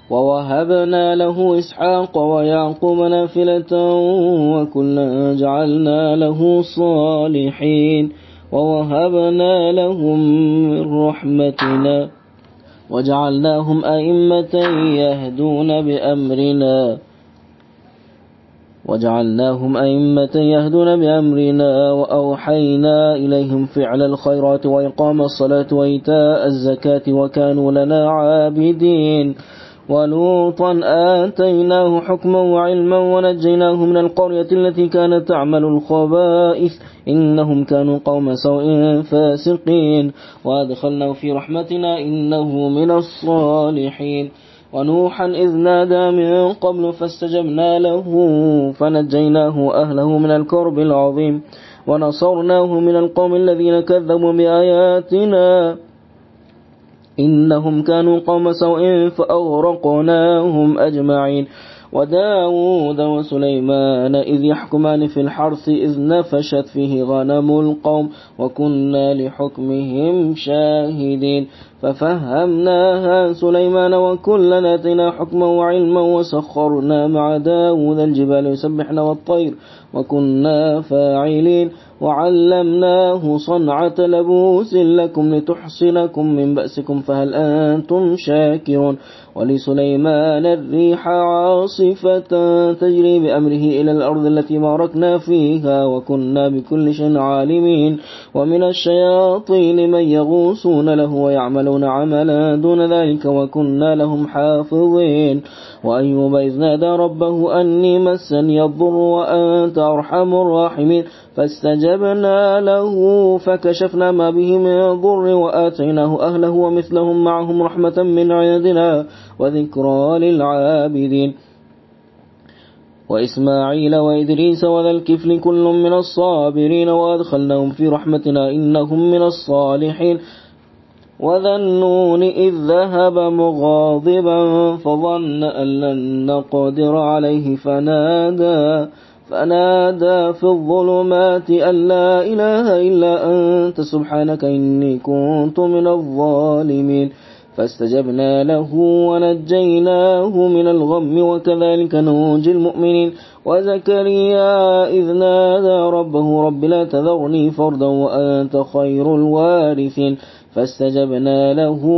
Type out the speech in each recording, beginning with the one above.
ووهبنا له إسحاق ويعقوب نافلة وكلا جعلنا له صالحين ووهبنا لهم من رحمتنا وجعلناهم أئمة يهدون بأمرنا وأوحينا إليهم فعل الخيرات وإقام الصلاة وإيتاء الزكاة وكانوا لنا عابدين ولوطا آتيناه حكما وعلما ونجيناه من القرية التي كانت تعمل الخبائث إنهم كانوا قوم سوء فاسقين وأدخلناه في رحمتنا إنه من الصالحين ونوحا إذ نادى من قبل فاستجبنا له فنجيناه أهله من الكرب العظيم ونصرناه من القوم الذين كذبوا بآياتنا إنهم كانوا قوم سوء فأغرقناهم أجمعين وداود وسليمان إذ يحكمان في الحرث إذ نفشت فيه غنم القوم وكنا لحكمهم شاهدين ففهمناها سليمان وكلنا آتينا حكما وعلما وسخرنا مع داود الجبال يسبحن والطير وكنا فاعلين وعلمناه صنعة لبوس لكم لتحصنكم من بأسكم فهل أنتم شاكرون ولسليمان الريح عاصفة تجري بأمره إلى الأرض التي باركنا فيها وكنا بكل شيء عالمين ومن الشياطين من يغوصون له ويعملون عملا دون ذلك وكنا لهم حافظين وأيوب إذ نادى ربه أني مسني الضر وأنت أرحم الراحمين فاستجبنا له فكشفنا ما به من ضر وآتيناه أهله ومثلهم معهم رحمة من عندنا وذكرى للعابدين وإسماعيل وإدريس وذا الكفل كل من الصابرين وأدخلناهم في رحمتنا إنهم من الصالحين وذا النون إذ ذهب مغاضبا فظن أن لن نقدر عليه فنادى في الظلمات أن لا إله إلا أنت سبحانك إني كنت من الظالمين فاستجبنا له ونجيناه من الغم وكذلك ننجي المؤمنين وزكريا إذ نادى ربه رب لا تذرني فردا وأنت خير الوارثين فاستجبنا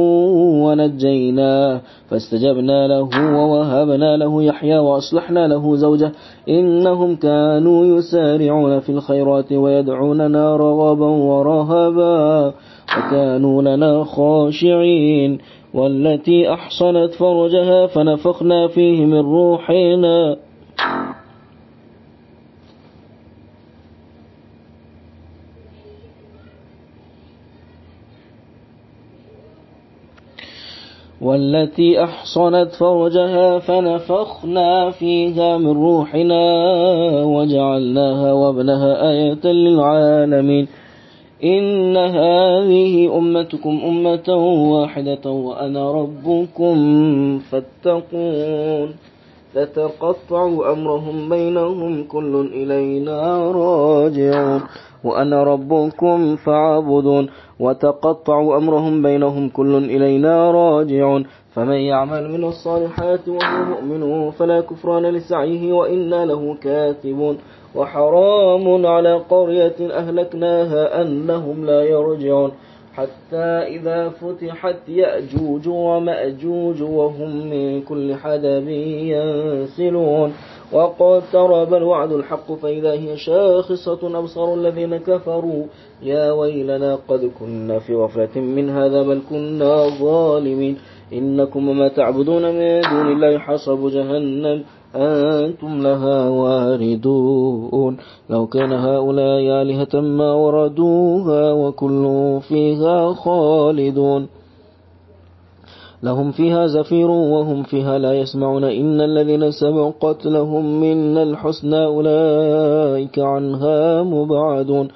له ووهبنا له يحيى وأصلحنا له زوجه إنهم كانوا يسارعون في الخيرات ويدعوننا رغبا ورهبا وكانوا لنا خاشعين والتي أحصنت فرجها فنفخنا فيه من روحنا والتي أحصنت فرجها فنفخنا فيها من روحنا وجعلناها وابنها آية للعالمين إن هذه أمتكم أمة واحدة وأنا ربكم فاتقون فتقطعوا أمرهم بينهم كل إلينا راجعون وأنا ربكم فاعبدون وتقطعوا أمرهم بينهم كل إلينا راجعون فمن يعمل من الصالحات وهو مؤمن فلا كفران لسعيه وإنا له كاتبون وحرام على قرية أهلكناها أنهم لا يرجعون حتى إذا فتحت يأجوج ومأجوج وهم من كل حدب ينسلون واقترب الوعد الحق فإذا هي شاخصة أبصار الذين كفروا يا ويلنا قد كنا في غفلة من هذا بل كنا ظالمين إنكم ما تعبدون من دون الله حصب جهنم أنتم لها واردون لو كان هؤلاء آلهة ما وردوها وكل فيها خالدون لهم فيها زفير وهم فيها لا يسمعون إن الذين سبقت لهم من الحسنى أولئك عنها مبعدون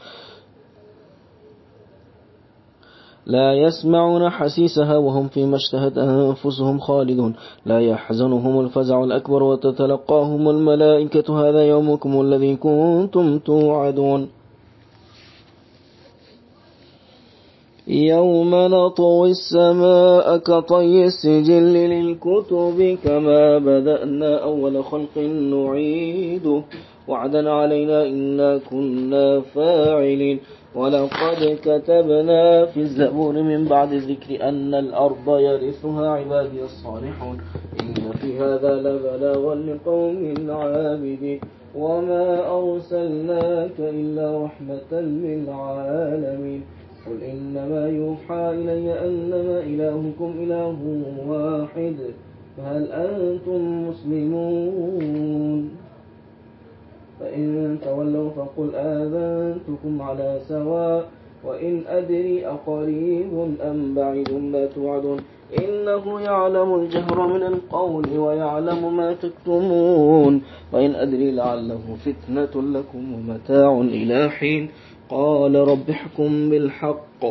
لا يسمعون حسيسها وهم فيما اشتهت أنفسهم خالدون لا يحزنهم الفزع الأكبر وتتلقاهم الملائكة هذا يومكم الذي كنتم توعدون يوم نطوي السماء كطي السجل للكتب كما بدأنا أول خلق نعيده وعدا علينا إنا كنا فاعلين ولقد كتبنا في الزبور من بعد الذكر أن الأرض يرثها عبادي الصالحون إن في هذا لبلاغا لقوم عابدين وما أرسلناك إلا رحمة للعالمين قل إنما يوحى إلي أنما إلهكم إله واحد فهل أنتم مسلمون فإن تولوا فقل آذنتكم على سواء وإن أدري أقريب أم بعيد ما توعدون إنه يعلم الجهر من القول ويعلم ما تكتمون وإن أدري لعله فتنة لكم ومتاع إلى حين قال رب احكم بالحق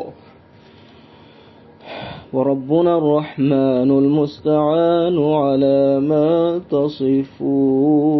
وربنا الرحمن المستعان على ما تصفون.